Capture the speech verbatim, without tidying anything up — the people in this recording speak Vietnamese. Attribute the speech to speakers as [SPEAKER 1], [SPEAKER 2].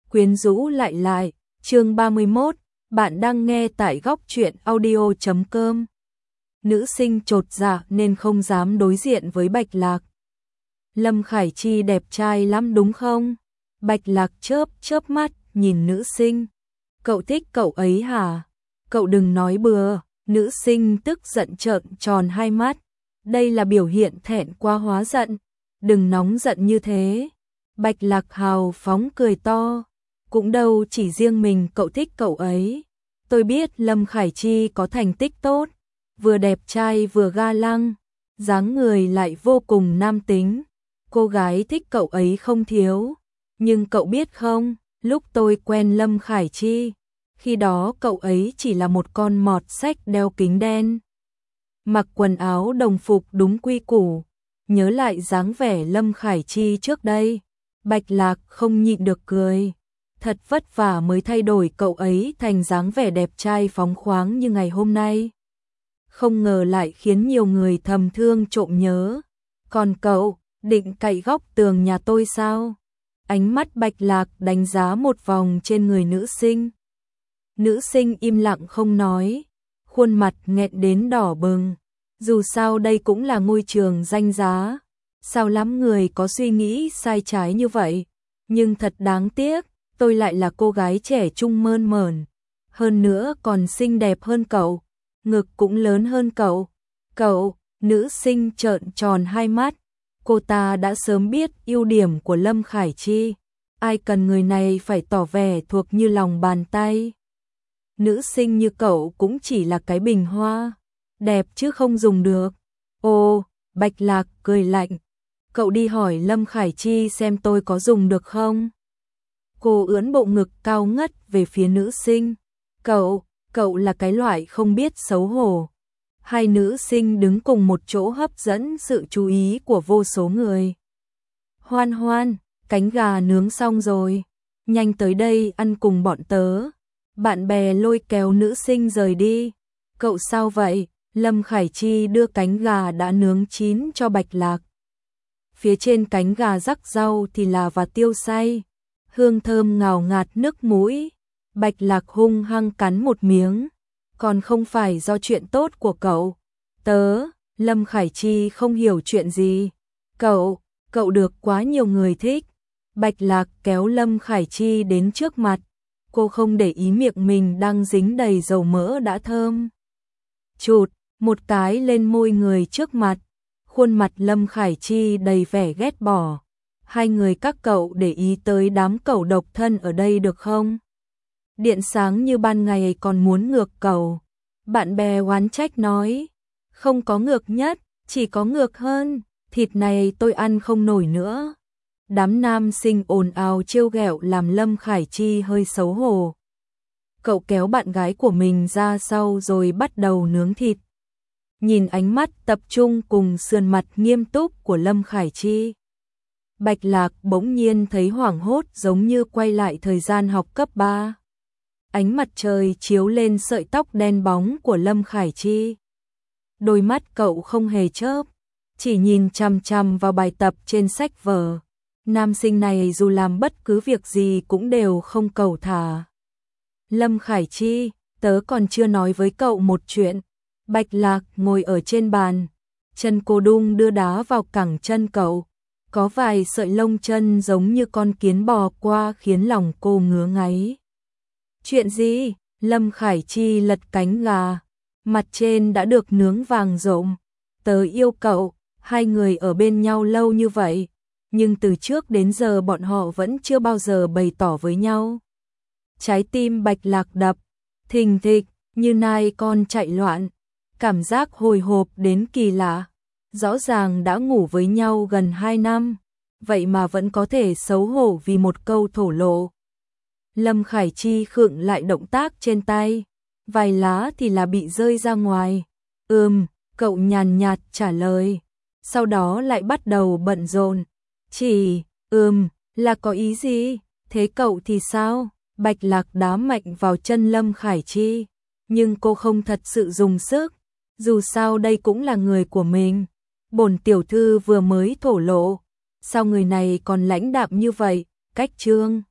[SPEAKER 1] quyến rũ lại lại, chương ba mươi mốt, bạn đang nghe tại góc truyện audio chấm com. Nữ sinh chột dạ nên không dám đối diện với Bạch Lạc. Lâm Khải Chi đẹp trai lắm đúng không? Bạch Lạc chớp chớp mắt, nhìn nữ sinh. Cậu thích cậu ấy hả? Cậu đừng nói bừa, nữ sinh tức giận trợn tròn hai mắt. Đây là biểu hiện thẹn quá hóa giận. Đừng nóng giận như thế. Bạch Lạc hào phóng cười to. Cũng đâu chỉ riêng mình cậu thích cậu ấy. Tôi biết Lâm Khải Chi có thành tích tốt. Vừa đẹp trai vừa ga lăng. Dáng người lại vô cùng nam tính. Cô gái thích cậu ấy không thiếu. Nhưng cậu biết không, lúc tôi quen Lâm Khải Chi, khi đó cậu ấy chỉ là một con mọt sách đeo kính đen. Mặc quần áo đồng phục đúng quy củ. Nhớ lại dáng vẻ Lâm Khải Chi trước đây, Bạch Lạc không nhịn được cười. Thật vất vả mới thay đổi cậu ấy thành dáng vẻ đẹp trai phóng khoáng như ngày hôm nay. Không ngờ lại khiến nhiều người thầm thương trộm nhớ. Còn cậu, định cậy góc tường nhà tôi sao? Ánh mắt Bạch Lạc đánh giá một vòng trên người nữ sinh. Nữ sinh im lặng không nói, khuôn mặt nghẹn đến đỏ bừng. Dù sao đây cũng là ngôi trường danh giá. Sao lắm người có suy nghĩ sai trái như vậy. Nhưng thật đáng tiếc, tôi lại là cô gái trẻ trung mơn mởn. Hơn nữa còn xinh đẹp hơn cậu. Ngực cũng lớn hơn cậu. Cậu, nữ sinh trợn tròn hai mắt. Cô ta đã sớm biết ưu điểm của Lâm Khải Chi. Ai cần người này phải tỏ vẻ thuộc như lòng bàn tay. Nữ sinh như cậu cũng chỉ là cái bình hoa. Đẹp chứ không dùng được. Ồ, Bạch Lạc cười lạnh. Cậu đi hỏi Lâm Khải Chi xem tôi có dùng được không? Cô ưỡn bộ ngực cao ngất về phía nữ sinh. Cậu, cậu là cái loại không biết xấu hổ. Hai nữ sinh đứng cùng một chỗ hấp dẫn sự chú ý của vô số người. Hoan Hoan, cánh gà nướng xong rồi. Nhanh tới đây ăn cùng bọn tớ. Bạn bè lôi kéo nữ sinh rời đi. Cậu sao vậy? Lâm Khải Chi đưa cánh gà đã nướng chín cho Bạch Lạc. Phía trên cánh gà rắc rau thì là và tiêu xay. Hương thơm ngào ngạt nước mũi. Bạch Lạc hung hăng cắn một miếng. Còn không phải do chuyện tốt của cậu. Tớ, Lâm Khải Chi không hiểu chuyện gì. Cậu, cậu được quá nhiều người thích. Bạch Lạc kéo Lâm Khải Chi đến trước mặt. Cô không để ý miệng mình đang dính đầy dầu mỡ đã thơm. Chụt, một cái lên môi người trước mặt. Khuôn mặt Lâm Khải Chi đầy vẻ ghét bỏ. Hai người các cậu để ý tới đám cẩu độc thân ở đây được không? Điện sáng như ban ngày còn muốn ngược cậu. Bạn bè oán trách nói. Không có ngược nhất, chỉ có ngược hơn. Thịt này tôi ăn không nổi nữa. Đám nam sinh ồn ào trêu ghẹo làm Lâm Khải Chi hơi xấu hổ. Cậu kéo bạn gái của mình ra sau rồi bắt đầu nướng thịt. Nhìn ánh mắt tập trung cùng sườn mặt nghiêm túc của Lâm Khải Chi. Bạch Lạc bỗng nhiên thấy hoảng hốt giống như quay lại thời gian học cấp ba. Ánh mặt trời chiếu lên sợi tóc đen bóng của Lâm Khải Chi. Đôi mắt cậu không hề chớp, chỉ nhìn chằm chằm vào bài tập trên sách vở. Nam sinh này dù làm bất cứ việc gì cũng đều không cầu thả. Lâm Khải Chi, tớ còn chưa nói với cậu một chuyện. Bạch Lạc ngồi ở trên bàn, chân cô đung đưa đá vào cẳng chân cậu. Có vài sợi lông chân giống như con kiến bò qua khiến lòng cô ngứa ngáy. Chuyện gì? Lâm Khải Chi lật cánh gà, mặt trên đã được nướng vàng rộm. Tớ yêu cậu, hai người ở bên nhau lâu như vậy, nhưng từ trước đến giờ bọn họ vẫn chưa bao giờ bày tỏ với nhau. Trái tim Bạch Lạc đập, thình thịch, như nai con chạy loạn, cảm giác hồi hộp đến kỳ lạ. Rõ ràng đã ngủ với nhau gần hai năm, vậy mà vẫn có thể xấu hổ vì một câu thổ lộ. Lâm Khải Chi khựng lại động tác trên tay, vài lá thì là bị rơi ra ngoài. Ừm, cậu nhàn nhạt trả lời, sau đó lại bắt đầu bận rộn. Chỉ, ừm, là có ý gì? Thế cậu thì sao? Bạch Lạc đá mạnh vào chân Lâm Khải Chi, nhưng cô không thật sự dùng sức, dù sao đây cũng là người của mình. Bổn tiểu thư vừa mới thổ lộ, sao người này còn lãnh đạm như vậy? Cách trương